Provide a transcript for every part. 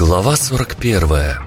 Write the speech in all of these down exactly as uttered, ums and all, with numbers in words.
Глава сорок первая.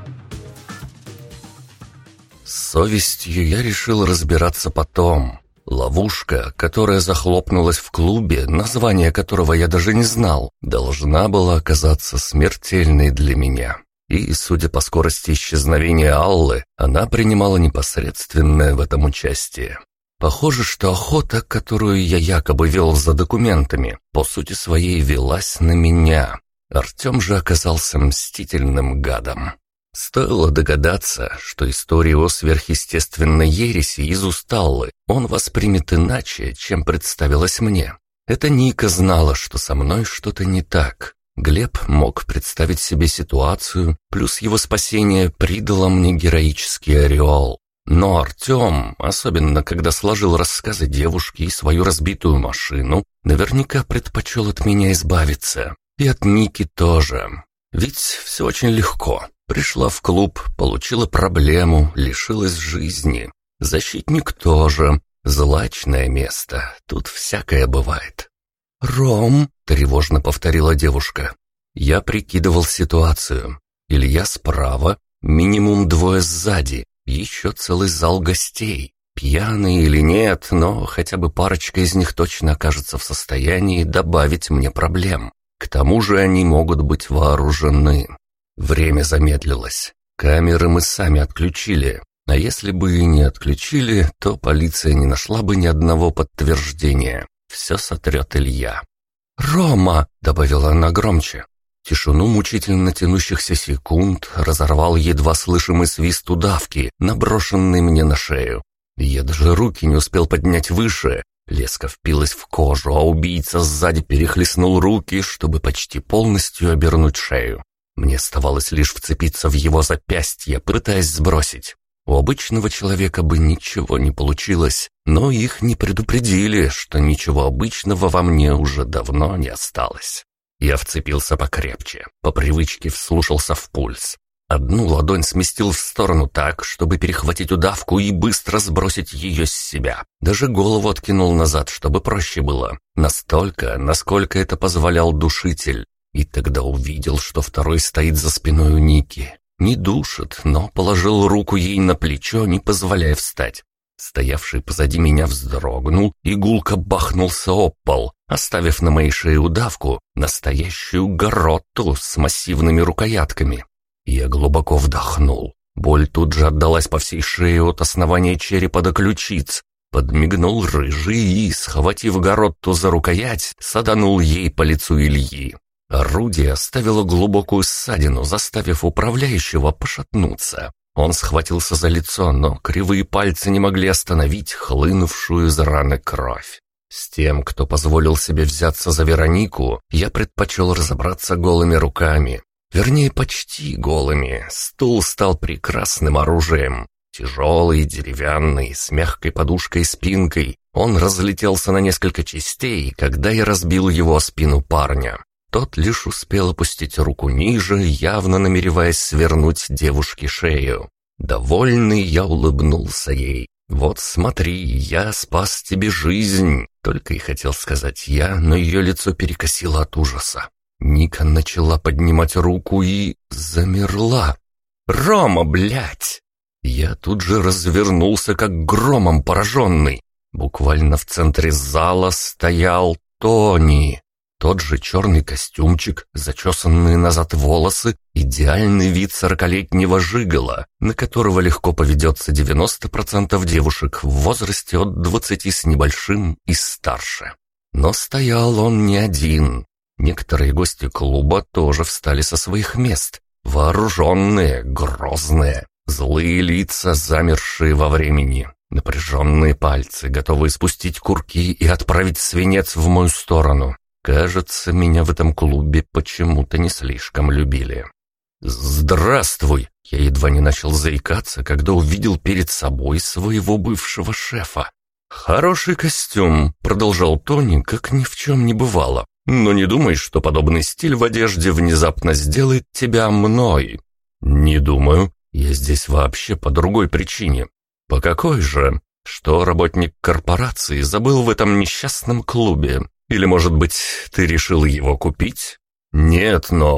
С совестью я решил разбираться потом. Ловушка, которая захлопнулась в клубе, название которого я даже не знал, должна была оказаться смертельной для меня. И, судя по скорости исчезновения Аллы, она принимала непосредственное в этом участие. Похоже, что охота, которую я якобы вел за документами, по сути своей велась на меня. Артем же оказался мстительным гадом. Стоило догадаться, что историю о сверхъестественной ереси из уст Аллы он воспримет иначе, чем представилось мне. Эта Ника знала, что со мной что-то не так. Глеб мог представить себе ситуацию, плюс его спасение придало мне героический ореол. Но Артем, особенно когда сложил рассказы девушки и свою разбитую машину, наверняка предпочел от меня избавиться. И от Ники тоже. Ведь все очень легко. Пришла в клуб, получила проблему, лишилась жизни. Защитник тоже. Злачное место. Тут всякое бывает. «Ром», — тревожно повторила девушка. Я прикидывал ситуацию. Илья справа, минимум двое сзади, еще целый зал гостей. Пьяные или нет, но хотя бы парочка из них точно окажется в состоянии добавить мне проблем. К тому же они могут быть вооружены. Время замедлилось. Камеры мы сами отключили. А если бы и не отключили, то полиция не нашла бы ни одного подтверждения. Все сотрет Илья. «Рома!» — добавила она громче. Тишину мучительно тянущихся секунд разорвал едва слышимый свист удавки, наброшенный мне на шею. Я даже руки не успел поднять выше. Леска впилась в кожу, а убийца сзади перехлестнул руки, чтобы почти полностью обернуть шею. Мне оставалось лишь вцепиться в его запястье, пытаясь сбросить. У обычного человека бы ничего не получилось, но их не предупредили, что ничего обычного во мне уже давно не осталось. Я вцепился покрепче, по привычке вслушался в пульс. Одну ладонь сместил в сторону так, чтобы перехватить удавку и быстро сбросить ее с себя. Даже голову откинул назад, чтобы проще было. Настолько, насколько это позволял душитель. И тогда увидел, что второй стоит за спиной у Ники. Не душит, но положил руку ей на плечо, не позволяя встать. Стоявший позади меня вздрогнул и гулко бахнулся об пол, оставив на моей шее удавку, настоящую гарроту с массивными рукоятками. Я глубоко вдохнул. Боль тут же отдалась по всей шее от основания черепа до ключиц. Подмигнул рыжий и, схватив гарротту за рукоять, саданул ей по лицу Ильи. Орудие оставило глубокую ссадину, заставив управляющего пошатнуться. Он схватился за лицо, но кривые пальцы не могли остановить хлынувшую из раны кровь. С тем, кто позволил себе взяться за Веронику, я предпочел разобраться голыми руками. Вернее, почти голыми. Стул стал прекрасным оружием. Тяжелый, деревянный, с мягкой подушкой и спинкой. Он разлетелся на несколько частей, когда я разбил его о спину парня. Тот лишь успел опустить руку ниже, явно намереваясь свернуть девушке шею. Довольный, я улыбнулся ей. «Вот смотри, я спас тебе жизнь!» Только и хотел сказать я, но ее лицо перекосило от ужаса. Ника начала поднимать руку и замерла. «Рома, блядь!» Я тут же развернулся, как громом пораженный. Буквально в центре зала стоял Тони. Тот же черный костюмчик, зачесанные назад волосы, идеальный вид сорокалетнего жигала, на которого легко поведется девяносто процентов девушек в возрасте от двадцати с небольшим и старше. Но стоял он не один. Некоторые гости клуба тоже встали со своих мест. Вооруженные, грозные, злые лица, замершие во времени. Напряженные пальцы, готовые спустить курки и отправить свинец в мою сторону. Кажется, меня в этом клубе почему-то не слишком любили. «Здравствуй!» Я едва не начал заикаться, когда увидел перед собой своего бывшего шефа. «Хороший костюм», — продолжал Тони, как ни в чем не бывало. «Но не думай, что подобный стиль в одежде внезапно сделает тебя мной». «Не думаю. Я здесь вообще по другой причине». «По какой же? Что работник корпорации забыл в этом несчастном клубе? Или, может быть, ты решил его купить?» «Нет, но...»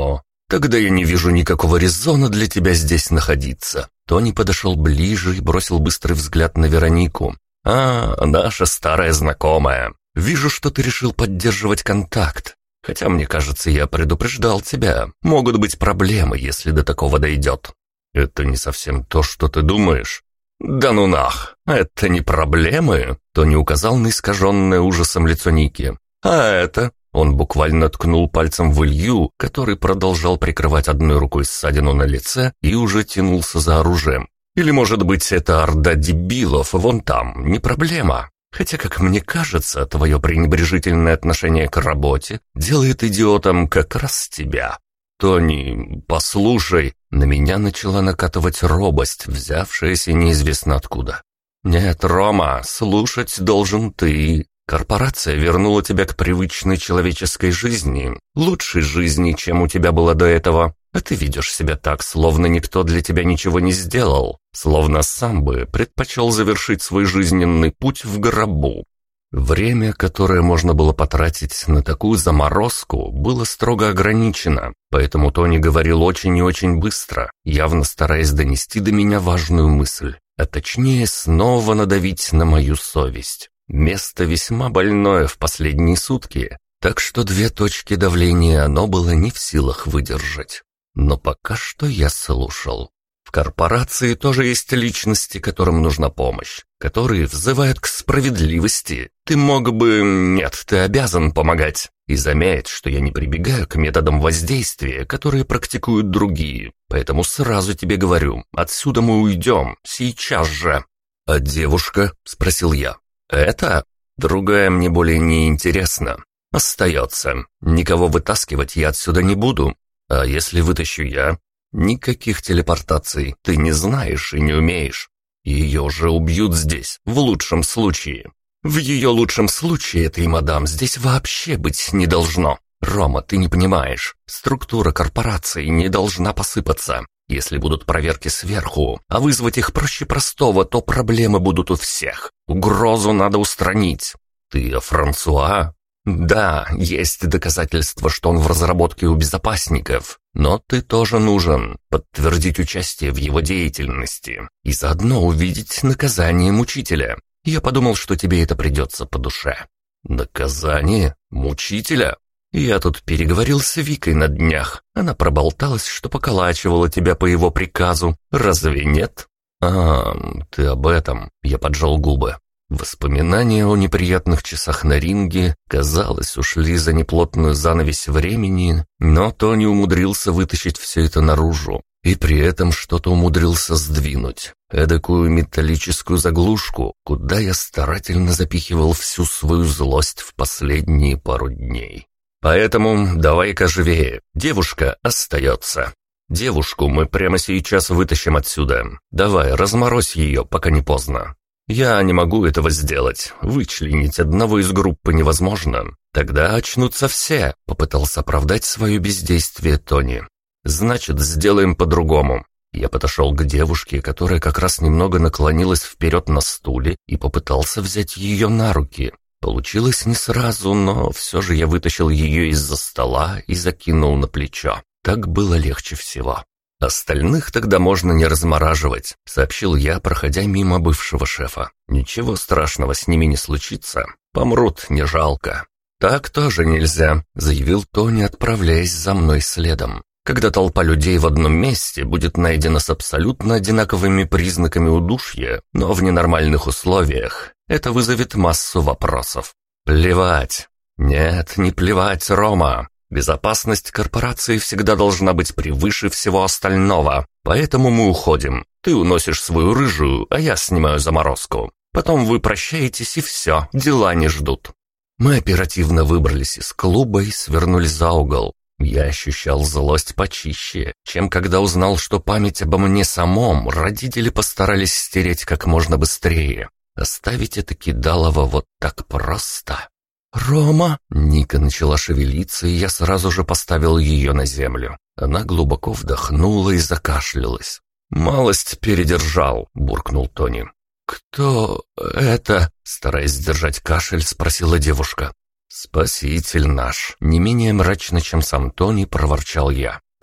Тогда я не вижу никакого резона для тебя здесь находиться». Тони подошел ближе и бросил быстрый взгляд на Веронику. «А, наша старая знакомая. Вижу, что ты решил поддерживать контакт. Хотя, мне кажется, я предупреждал тебя. Могут быть проблемы, если до такого дойдет». «Это не совсем то, что ты думаешь». «Да ну нах, это не проблемы», — Тони указал на искаженное ужасом лицо Ники. «А это...» — он буквально ткнул пальцем в Илью, который продолжал прикрывать одной рукой ссадину на лице и уже тянулся за оружием. «Или, может быть, это орда дебилов вон там, не проблема. Хотя, как мне кажется, твое пренебрежительное отношение к работе делает идиотом как раз тебя». «Тони, послушай», на меня начала накатывать робость, взявшаяся неизвестно откуда. «Нет, Рома, слушать должен ты. Корпорация вернула тебя к привычной человеческой жизни, лучшей жизни, чем у тебя было до этого. А ты ведешь себя так, словно никто для тебя ничего не сделал, словно сам бы предпочел завершить свой жизненный путь в гробу». Время, которое можно было потратить на такую заморозку, было строго ограничено, поэтому Тони говорил очень и очень быстро, явно стараясь донести до меня важную мысль, а точнее снова надавить на мою совесть. Место весьма больное в последние сутки, так что две точки давления оно было не в силах выдержать. Но пока что я слушал. В корпорации тоже есть личности, которым нужна помощь, которые взывают к справедливости. Ты мог бы... Нет, ты обязан помогать. И заметь, что я не прибегаю к методам воздействия, которые практикуют другие. Поэтому сразу тебе говорю, отсюда мы уйдем, сейчас же. «А девушка?» — спросил я. «Это? Другая мне более не интересна. Остается. Никого вытаскивать я отсюда не буду. А если вытащу я? Никаких телепортаций. Ты не знаешь и не умеешь. Ее же убьют здесь, в лучшем случае. В ее лучшем случае этой мадам здесь вообще быть не должно. Рома, ты не понимаешь. Структура корпорации не должна посыпаться. Если будут проверки сверху, а вызвать их проще простого, то проблемы будут у всех. Угрозу надо устранить. Ты о Франсуа? Да, есть доказательства, что он в разработке у безопасников. Но ты тоже нужен. Подтвердить участие в его деятельности. И заодно увидеть наказание мучителя. Я подумал, что тебе это придется по душе. Наказание? Мучителя? Я тут переговорил с Викой на днях. Она проболталась, что поколачивала тебя по его приказу. Разве нет? А, ты об этом. Я поджал губы. Воспоминания о неприятных часах на ринге, казалось, ушли за неплотную занавесь времени, но Тони умудрился вытащить все это наружу. И при этом что-то умудрился сдвинуть. Эдакую металлическую заглушку, куда я старательно запихивал всю свою злость в последние пару дней. Поэтому давай-ка живее. Девушка остается. Девушку мы прямо сейчас вытащим отсюда. Давай, разморозь ее, пока не поздно. Я не могу этого сделать. Вычленить одного из группы невозможно. Тогда очнутся все, попытался оправдать свое бездействие Тони. Значит, сделаем по-другому. Я подошел к девушке, которая как раз немного наклонилась вперед на стуле, и попытался взять ее на руки. Получилось не сразу, но все же я вытащил ее из-за стола и закинул на плечо. Так было легче всего. «Остальных тогда можно не размораживать», — сообщил я, проходя мимо бывшего шефа. «Ничего страшного с ними не случится. Помрут, не жалко». «Так тоже нельзя», — заявил Тони, отправляясь за мной следом. «Когда толпа людей в одном месте будет найдена с абсолютно одинаковыми признаками удушья, но в ненормальных условиях, это вызовет массу вопросов. Плевать. Нет, не плевать, Рома. Безопасность корпорации всегда должна быть превыше всего остального, поэтому мы уходим. Ты уносишь свою рыжую, а я снимаю заморозку. Потом вы прощаетесь и все, дела не ждут». Мы оперативно выбрались из клуба и свернули за угол. Я ощущал злость почище, чем когда узнал, что память обо мне самом родители постарались стереть как можно быстрее. Оставить это кидалово вот так просто. «Рома!» Ника начала шевелиться, и я сразу же поставил ее на землю. Она глубоко вдохнула и закашлялась. «Малость передержал», — буркнул Тони. «Кто это?» — стараясь сдержать кашель, спросила девушка. «Спаситель наш», — не менее мрачно, чем сам Тони, проворчал я. «К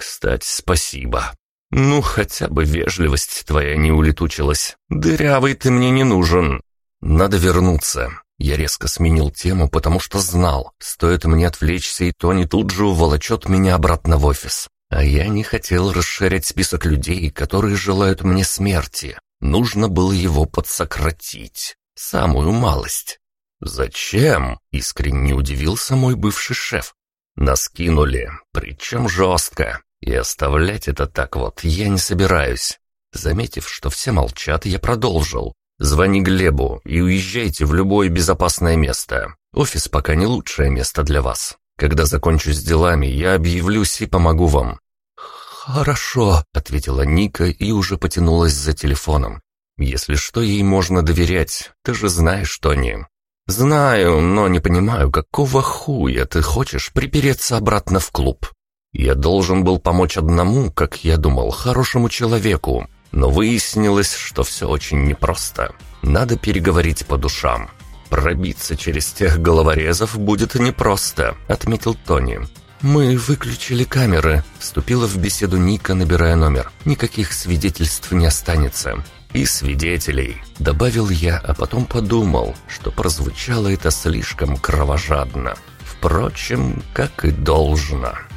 Кстати, спасибо. Ну, хотя бы вежливость твоя не улетучилась. Дырявый ты мне не нужен. Надо вернуться. Я резко сменил тему, потому что знал, стоит мне отвлечься, и Тони тут же уволочет меня обратно в офис. А я не хотел расширять список людей, которые желают мне смерти. Нужно было его подсократить. Самую малость. «Зачем?» — искренне удивился мой бывший шеф. «Нас кинули, причем жестко. И оставлять это так вот я не собираюсь». Заметив, что все молчат, я продолжил. «Звони Глебу и уезжайте в любое безопасное место. Офис пока не лучшее место для вас. Когда закончу с делами, я объявлюсь и помогу вам». «Хорошо», — ответила Ника и уже потянулась за телефоном. «Если что, ей можно доверять. Ты же знаешь, Тони». «Знаю, но не понимаю, какого хуя ты хочешь припереться обратно в клуб? Я должен был помочь одному, как я думал, хорошему человеку, но выяснилось, что все очень непросто. Надо переговорить по душам. Пробиться через тех головорезов будет непросто», — отметил Тони. «Мы выключили камеры», — вступила в беседу Ника, набирая номер. «Никаких свидетельств не останется». «И свидетелей», — добавил я, а потом подумал, что прозвучало это слишком кровожадно. Впрочем, как и должно.